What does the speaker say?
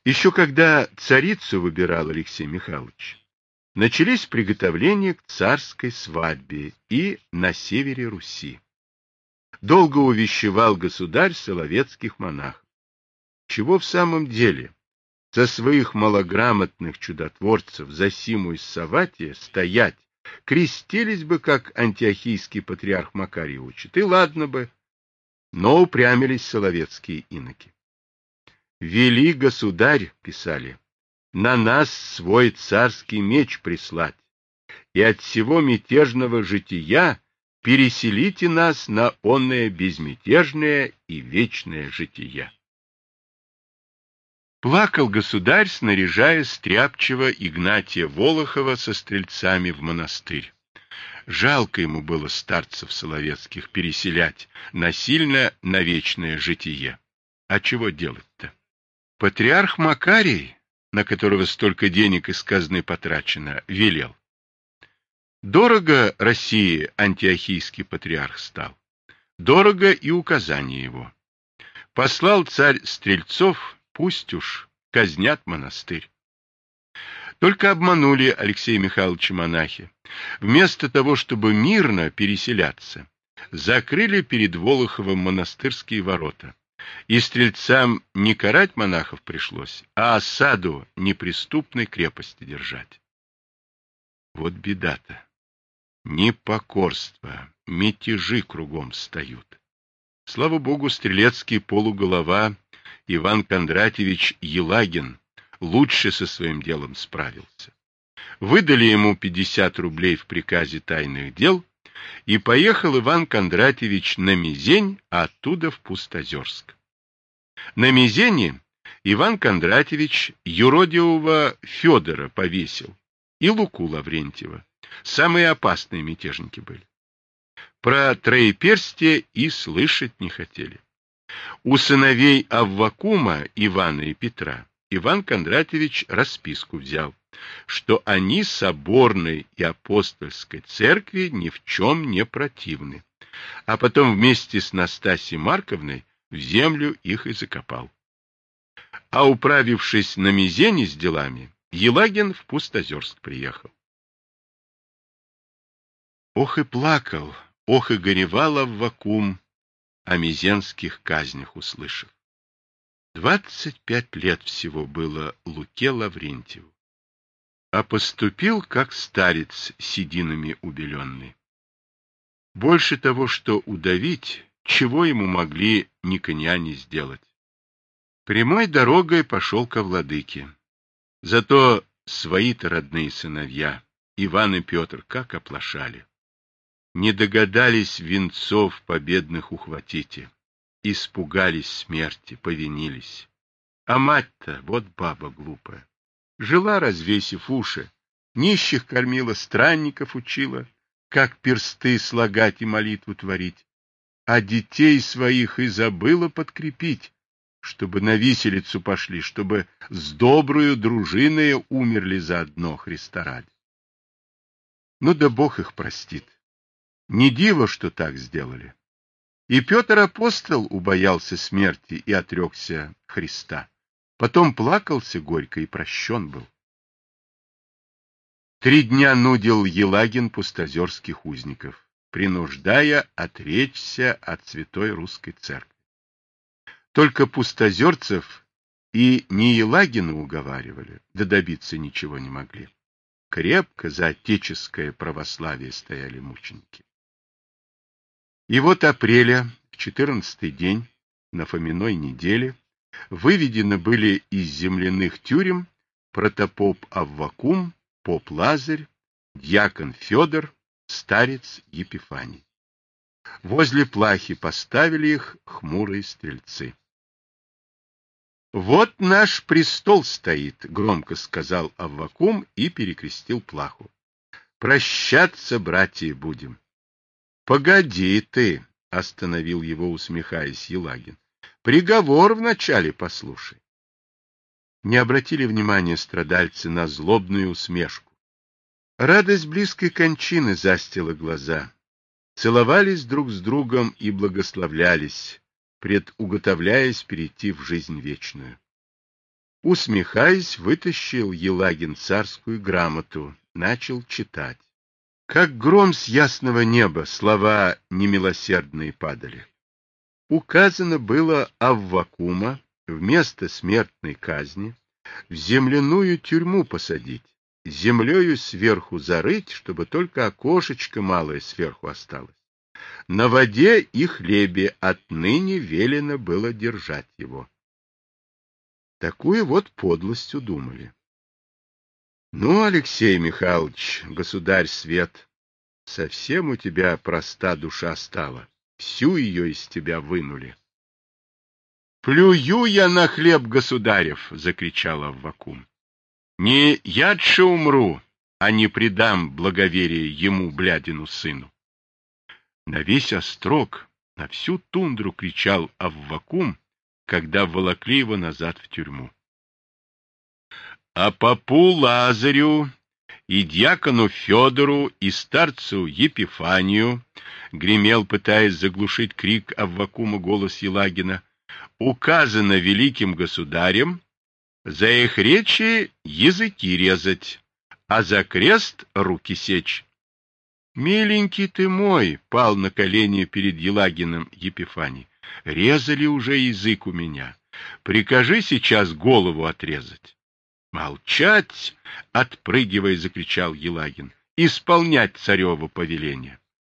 Еще когда царицу выбирал Алексей Михайлович, начались приготовления к царской свадьбе и на севере Руси. Долго увещевал государь соловецких монахов. Чего в самом деле со своих малограмотных чудотворцев за Симу из Саватия стоять, крестились бы, как антиохийский патриарх Макарий учит, и ладно бы, но упрямились соловецкие иноки. «Вели, государь, — писали, — на нас свой царский меч прислать, и от всего мятежного жития переселите нас на онное безмятежное и вечное жития». Плакал государь, снаряжая стряпчего Игнатия Волохова со стрельцами в монастырь. Жалко ему было старцев соловецких переселять насильно на вечное житие. А чего делать-то? Патриарх Макарий, на которого столько денег из казны потрачено, велел. Дорого России антиохийский патриарх стал. Дорого и указание его. Послал царь стрельцов, пусть уж казнят монастырь. Только обманули Алексея Михайловича монахи. Вместо того, чтобы мирно переселяться, закрыли перед Волоховым монастырские ворота. И стрельцам не карать монахов пришлось, а осаду неприступной крепости держать. Вот беда-то. Непокорство, мятежи кругом встают. Слава богу, стрелецкий полуголова Иван Кондратьевич Елагин лучше со своим делом справился. Выдали ему 50 рублей в приказе тайных дел, и поехал Иван Кондратьевич на Мизень, а оттуда в Пустозерск. На Мизене Иван Кондратьевич юродивого Федора повесил и Луку Лаврентьева. Самые опасные мятежники были. Про Троеперстие и слышать не хотели. У сыновей Аввакума, Ивана и Петра, Иван Кондратьевич расписку взял, что они соборной и апостольской церкви ни в чем не противны, а потом вместе с Настасьей Марковной в землю их и закопал. А управившись на Мизене с делами, Елагин в Пустозерск приехал. Ох и плакал, ох и горевал Аввакум, о мизенских казнях услышав. 25 лет всего было Луке Лаврентьеву, а поступил, как старец сединами убеленный. Больше того, что удавить, чего ему могли ни коня не сделать. Прямой дорогой пошел ко владыке. Зато свои-то родные сыновья, Иван и Петр, как оплошали. Не догадались венцов победных ухватите, испугались смерти, повинились. А мать-то, вот баба глупая, жила, развесив уши, нищих кормила, странников учила, как персты слагать и молитву творить, а детей своих и забыла подкрепить, чтобы на виселицу пошли, чтобы с доброю дружиной умерли заодно Христа ради. Ну да Бог их простит. Не диво, что так сделали. И Петр апостол убоялся смерти и отрекся Христа. Потом плакался горько и прощен был. 3 дня нудил Елагин пустозерских узников, принуждая отречься от святой русской церкви. Только пустозерцев и не Елагина уговаривали, да добиться ничего не могли. Крепко за отеческое православие стояли мученики. И вот апреля, в 14-й день, на Фоминой неделе, выведены были из земляных тюрем протопоп Аввакум, поп Лазарь, дьякон Федор, старец Епифаний. Возле плахи поставили их хмурые стрельцы. «Вот наш престол стоит», — громко сказал Аввакум и перекрестил плаху. «Прощаться, братья, будем». «Погоди ты», — остановил его, усмехаясь, Елагин. «Приговор вначале послушай». Не обратили внимания страдальцы на злобную усмешку. Радость близкой кончины застила глаза. Целовались друг с другом и благословлялись, предуготовляясь перейти в жизнь вечную. Усмехаясь, вытащил Елагин царскую грамоту, начал читать. Как гром с ясного неба слова немилосердные падали. Указано было Аввакума вместо смертной казни в земляную тюрьму посадить, землею сверху зарыть, чтобы только окошечко малое сверху осталось. На воде и хлебе отныне велено было держать его. Такую вот подлость удумали. Ну, Алексей Михайлович, государь свет, совсем у тебя проста душа стала, всю ее из тебя вынули. Плюю я на хлеб государев, закричал Аввакум. Не ядше умру, а не предам благоверие ему, блядину сыну. На весь острог, на всю тундру кричал Аввакум, когда волокли его назад в тюрьму. А попу Лазарю и дьякону Федору и старцу Епифанию, гремел, пытаясь заглушить крик Аввакума голос Елагина, указано великим государем за их речи языки резать, а за крест руки сечь. Миленький ты мой, пал на колени перед Елагиным Епифаний. Резали уже язык у меня. Прикажи сейчас голову отрезать. Молчать, отпрыгивая, закричал Елагин. Исполнять царево повеление.